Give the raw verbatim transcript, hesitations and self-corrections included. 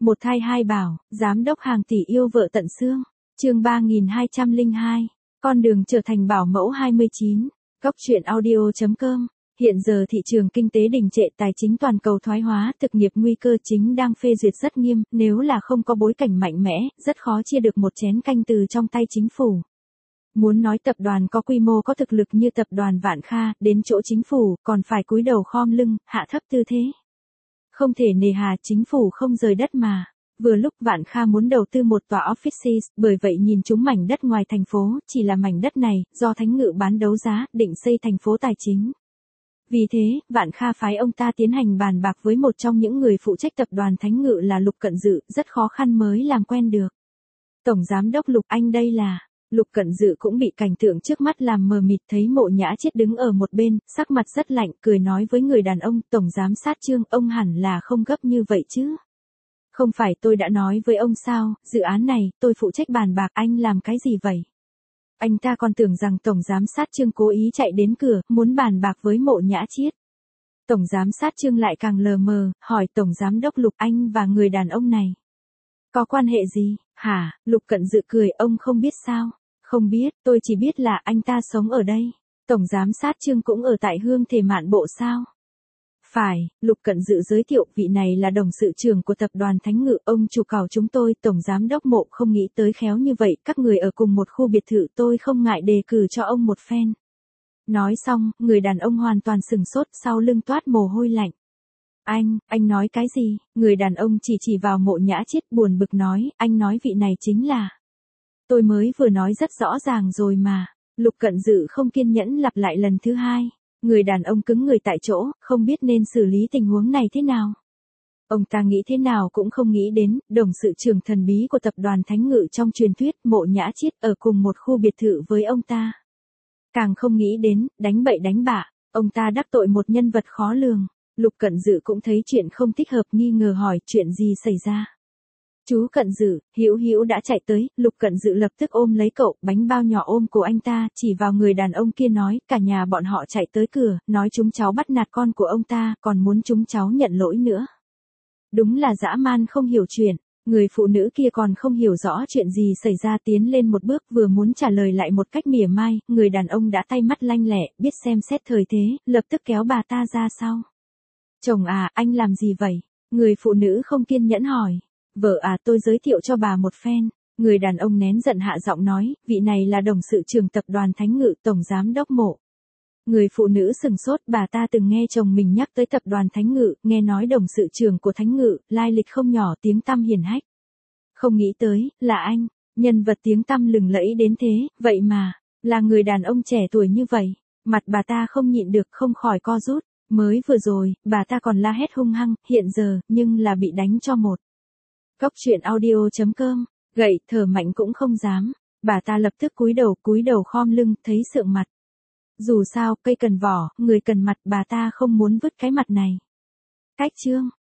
Một thai hai bảo, giám đốc hàng tỷ yêu vợ tận xương. Chương ba nghìn hai trăm lẻ hai, con đường trở thành bảo mẫu hai mươi chín. Góc truyện audio chấm com. Hiện giờ thị trường kinh tế đình trệ, tài chính toàn cầu thoái hóa, thực nghiệp nguy cơ chính đang phê duyệt rất nghiêm, nếu là không có bối cảnh mạnh mẽ, rất khó chia được một chén canh từ trong tay chính phủ. Muốn nói tập đoàn có quy mô có thực lực như tập đoàn Vạn Kha, đến chỗ chính phủ, còn phải cúi đầu khom lưng, hạ thấp tư thế. Không thể nề hà, chính phủ không rời đất mà. Vừa lúc Vạn Kha muốn đầu tư một tòa offices, bởi vậy nhìn chúng mảnh đất ngoài thành phố, chỉ là mảnh đất này, do Thánh Ngự bán đấu giá, định xây thành phố tài chính. Vì thế, Vạn Kha phái ông ta tiến hành bàn bạc với một trong những người phụ trách tập đoàn Thánh Ngự là Lục Cận Dự, rất khó khăn mới làm quen được. Tổng giám đốc Lục, anh đây là... Lục Cận Dự cũng bị cảnh tượng trước mắt làm mờ mịt, thấy Mộ Nhã Chiết đứng ở một bên, sắc mặt rất lạnh, cười nói với người đàn ông, tổng giám sát Trương, ông hẳn là không gấp như vậy chứ. Không phải tôi đã nói với ông sao, dự án này, tôi phụ trách bàn bạc, anh làm cái gì vậy? Anh ta còn tưởng rằng tổng giám sát Trương cố ý chạy đến cửa, muốn bàn bạc với Mộ Nhã Chiết. Tổng giám sát Trương lại càng lờ mờ, hỏi tổng giám đốc Lục, anh và người đàn ông này có quan hệ gì, hả? Lục Cận Dự cười, ông không biết sao? Không biết, tôi chỉ biết là anh ta sống ở đây. Tổng giám sát Trương cũng ở tại Hương Thể Mạn Bộ sao? Phải, Lục Cận Dự giới thiệu, vị này là đồng sự trưởng của tập đoàn Thánh Ngự, ông chủ cào chúng tôi, tổng giám đốc Mộ không nghĩ tới khéo như vậy, các người ở cùng một khu biệt thự, tôi không ngại đề cử cho ông một phen. Nói xong, người đàn ông hoàn toàn sừng sốt, sau lưng toát mồ hôi lạnh. Anh, anh nói cái gì? Người đàn ông chỉ chỉ vào Mộ Nhã Chiết, buồn bực nói, anh nói vị này chính là... Tôi mới vừa nói rất rõ ràng rồi mà. Lục Cận Dự không kiên nhẫn lặp lại lần thứ hai. Người đàn ông cứng người tại chỗ, không biết nên xử lý tình huống này thế nào. Ông ta nghĩ thế nào cũng không nghĩ đến, đồng sự trưởng thần bí của tập đoàn Thánh Ngự trong truyền thuyết, Mộ Nhã Chiết ở cùng một khu biệt thự với ông ta. Càng không nghĩ đến, đánh bậy đánh bạ, ông ta đắc tội một nhân vật khó lường. Lục Cận Dự cũng thấy chuyện không thích hợp, nghi ngờ hỏi, chuyện gì xảy ra? Chú Cận Dự, Hữu Hữu đã chạy tới, Lục Cận Dự lập tức ôm lấy cậu, bánh bao nhỏ ôm cổ anh ta, chỉ vào người đàn ông kia nói, cả nhà bọn họ chạy tới cửa, nói chúng cháu bắt nạt con của ông ta, còn muốn chúng cháu nhận lỗi nữa. Đúng là dã man không hiểu chuyện, người phụ nữ kia còn không hiểu rõ chuyện gì xảy ra, tiến lên một bước vừa muốn trả lời lại một cách mỉa mai, người đàn ông đã tay mắt lanh lẹ, biết xem xét thời thế, lập tức kéo bà ta ra sau. Chồng à, anh làm gì vậy? Người phụ nữ không kiên nhẫn hỏi. Vợ à, tôi giới thiệu cho bà một phen. Người đàn ông nén giận hạ giọng nói, vị này là đồng sự trưởng tập đoàn Thánh Ngự, tổng giám đốc Mộ. Người phụ nữ sừng sốt, bà ta từng nghe chồng mình nhắc tới tập đoàn Thánh Ngự, nghe nói đồng sự trưởng của Thánh Ngự, lai lịch không nhỏ, tiếng tăm hiển hách. Không nghĩ tới, là anh, nhân vật tiếng tăm lừng lẫy đến thế, vậy mà, là người đàn ông trẻ tuổi như vậy. Mặt bà ta không nhịn được, không khỏi co rút. Mới vừa rồi, bà ta còn la hét hung hăng, hiện giờ, nhưng là bị đánh cho một. Góc truyện audio chấm com, gậy, thở mạnh cũng không dám. Bà ta lập tức cúi đầu, cúi đầu khom lưng, thấy sượng mặt. Dù sao, cây cần vỏ, người cần mặt, bà ta không muốn vứt cái mặt này. Cách chương,